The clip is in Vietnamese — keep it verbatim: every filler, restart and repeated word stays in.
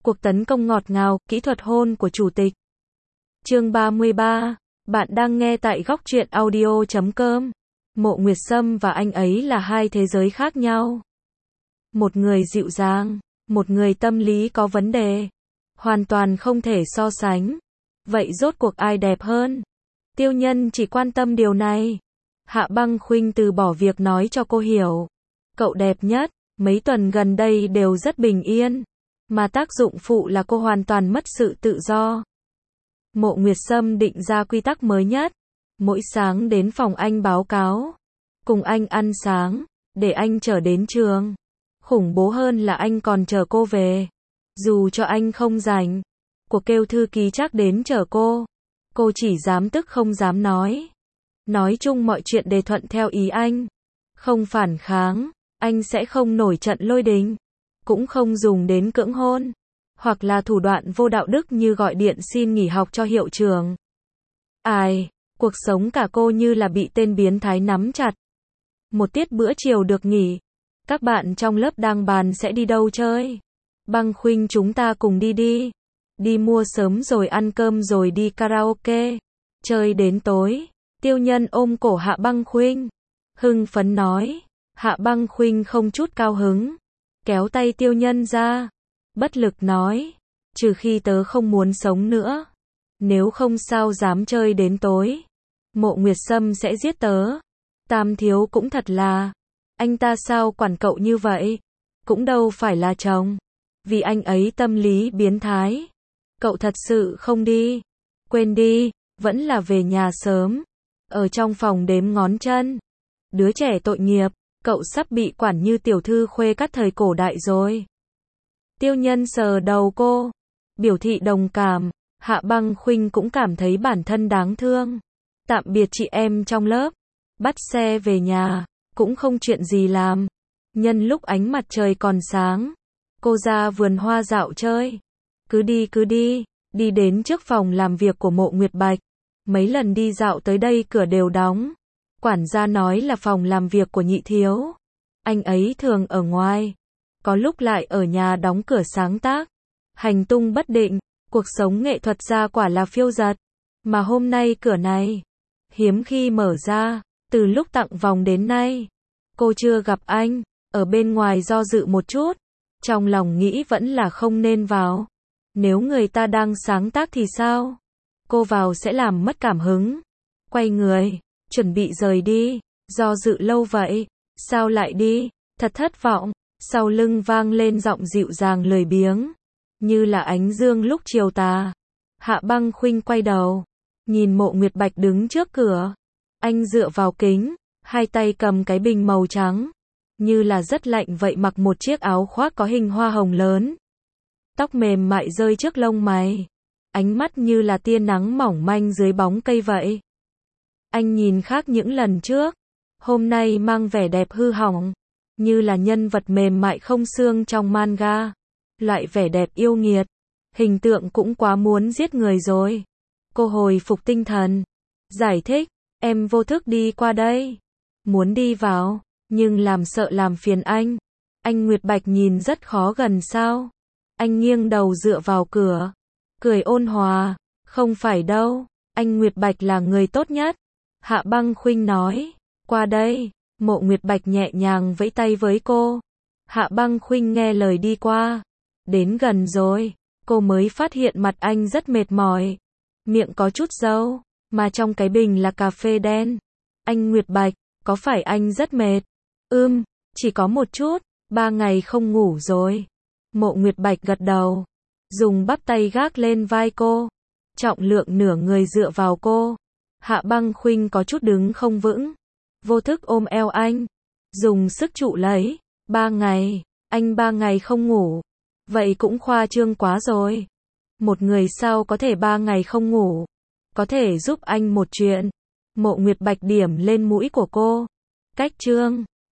Cuộc tấn công ngọt ngào, kỹ thuật hôn của chủ tịch. Chương ba mươi ba. Bạn đang nghe tại góc truyện audio chấm com. Mộ Nguyệt Sâm và anh ấy là hai thế giới khác nhau. Một người dịu dàng, một người tâm lý có vấn đề. Hoàn toàn không thể so sánh. Vậy rốt cuộc ai đẹp hơn? Tiêu Nhân chỉ quan tâm điều này. Hạ Băng Khuynh từ bỏ việc nói cho cô hiểu. Cậu đẹp nhất, mấy tuần gần đây đều rất bình yên. Mà tác dụng phụ là cô hoàn toàn mất sự tự do. Mộ Nguyệt Sâm định ra quy tắc mới nhất. Mỗi sáng đến phòng anh báo cáo. Cùng anh ăn sáng, để anh chở đến trường. Khủng bố hơn là anh còn chở cô về. Dù cho anh không rảnh, cuộc kêu thư ký chắc đến chở cô. Cô chỉ dám tức không dám nói. Nói chung mọi chuyện đều thuận theo ý anh. Không phản kháng, anh sẽ không nổi trận lôi đình. Cũng không dùng đến cưỡng hôn. Hoặc là thủ đoạn vô đạo đức như gọi điện xin nghỉ học cho hiệu trưởng. Ai, cuộc sống cả cô như là bị tên biến thái nắm chặt. Một tiết bữa chiều được nghỉ. Các bạn trong lớp đang bàn sẽ đi đâu chơi. Băng Khuynh chúng ta cùng đi đi. Đi mua sớm rồi ăn cơm rồi đi karaoke. Chơi đến tối. Tiêu Nhân ôm cổ Hạ Băng Khuynh. Hưng phấn nói. Hạ Băng Khuynh không chút cao hứng. Kéo tay Tiêu Nhân ra. Bất lực nói. Trừ khi tớ không muốn sống nữa. Nếu không sao dám chơi đến tối. Mộ Nguyệt Sâm sẽ giết tớ. Tam thiếu cũng thật là. Anh ta sao quản cậu như vậy? Cũng đâu phải là chồng. Vì anh ấy tâm lý biến thái. Cậu thật sự không đi. Quên đi, vẫn là về nhà sớm. Ở trong phòng đếm ngón chân. Đứa trẻ tội nghiệp, cậu sắp bị quản như tiểu thư khuê các thời cổ đại rồi. Tiêu Nhân sờ đầu cô, biểu thị đồng cảm. Hạ Băng Khuynh cũng cảm thấy bản thân đáng thương. Tạm biệt chị em trong lớp. Bắt xe về nhà, cũng không chuyện gì làm. Nhân lúc ánh mặt trời còn sáng, cô ra vườn hoa dạo chơi. Cứ đi cứ đi, đi đến trước phòng làm việc của Mộ Nguyệt Bạch. Mấy lần đi dạo tới đây cửa đều đóng. Quản gia nói là phòng làm việc của nhị thiếu. Anh ấy thường ở ngoài. Có lúc lại ở nhà đóng cửa sáng tác. Hành tung bất định, cuộc sống nghệ thuật ra quả là phiêu dật. Mà hôm nay cửa này, hiếm khi mở ra, từ lúc tặng vòng đến nay. Cô chưa gặp anh, ở bên ngoài do dự một chút. Trong lòng nghĩ vẫn là không nên vào. Nếu người ta đang sáng tác thì sao? Cô vào sẽ làm mất cảm hứng. Quay người, chuẩn bị rời đi. Do dự lâu vậy, sao lại đi? Thật thất vọng. Sau lưng vang lên giọng dịu dàng lười biếng. Như là ánh dương lúc chiều tà. Hạ Băng Khuynh quay đầu. Nhìn Mộ Nguyệt Bạch đứng trước cửa. Anh dựa vào kính. Hai tay cầm cái bình màu trắng. Như là rất lạnh vậy, mặc một chiếc áo khoác có hình hoa hồng lớn. Tóc mềm mại rơi trước lông mày. Ánh mắt như là tia nắng mỏng manh dưới bóng cây vậy. Anh nhìn khác những lần trước. Hôm nay mang vẻ đẹp hư hỏng. Như là nhân vật mềm mại không xương trong manga. Loại vẻ đẹp yêu nghiệt. Hình tượng cũng quá muốn giết người rồi. Cô hồi phục tinh thần. Giải thích, em vô thức đi qua đây. Muốn đi vào, nhưng làm sợ làm phiền anh. Anh Nguyệt Bạch nhìn rất khó gần sao. Anh nghiêng đầu dựa vào cửa. Cười ôn hòa. Không phải đâu, anh Nguyệt Bạch là người tốt nhất. Hạ Băng Khuynh nói. Qua đây. Mộ Nguyệt Bạch nhẹ nhàng vẫy tay với cô. Hạ Băng Khuynh nghe lời đi qua. Đến gần rồi, cô mới phát hiện mặt anh rất mệt mỏi. Miệng có chút râu, mà trong cái bình là cà phê đen. Anh Nguyệt Bạch, có phải anh rất mệt? Ừm, chỉ có một chút, ba ngày không ngủ rồi. Mộ Nguyệt Bạch gật đầu. Dùng bắp tay gác lên vai cô. Trọng lượng nửa người dựa vào cô. Hạ Băng Khuynh có chút đứng không vững. Vô thức ôm eo anh. Dùng sức trụ lấy. Ba ngày. Anh ba ngày không ngủ. Vậy cũng khoa trương quá rồi. Một người sao có thể ba ngày không ngủ. Có thể giúp anh một chuyện. Mộ Nguyệt Bạch điểm lên mũi của cô. Cách trương.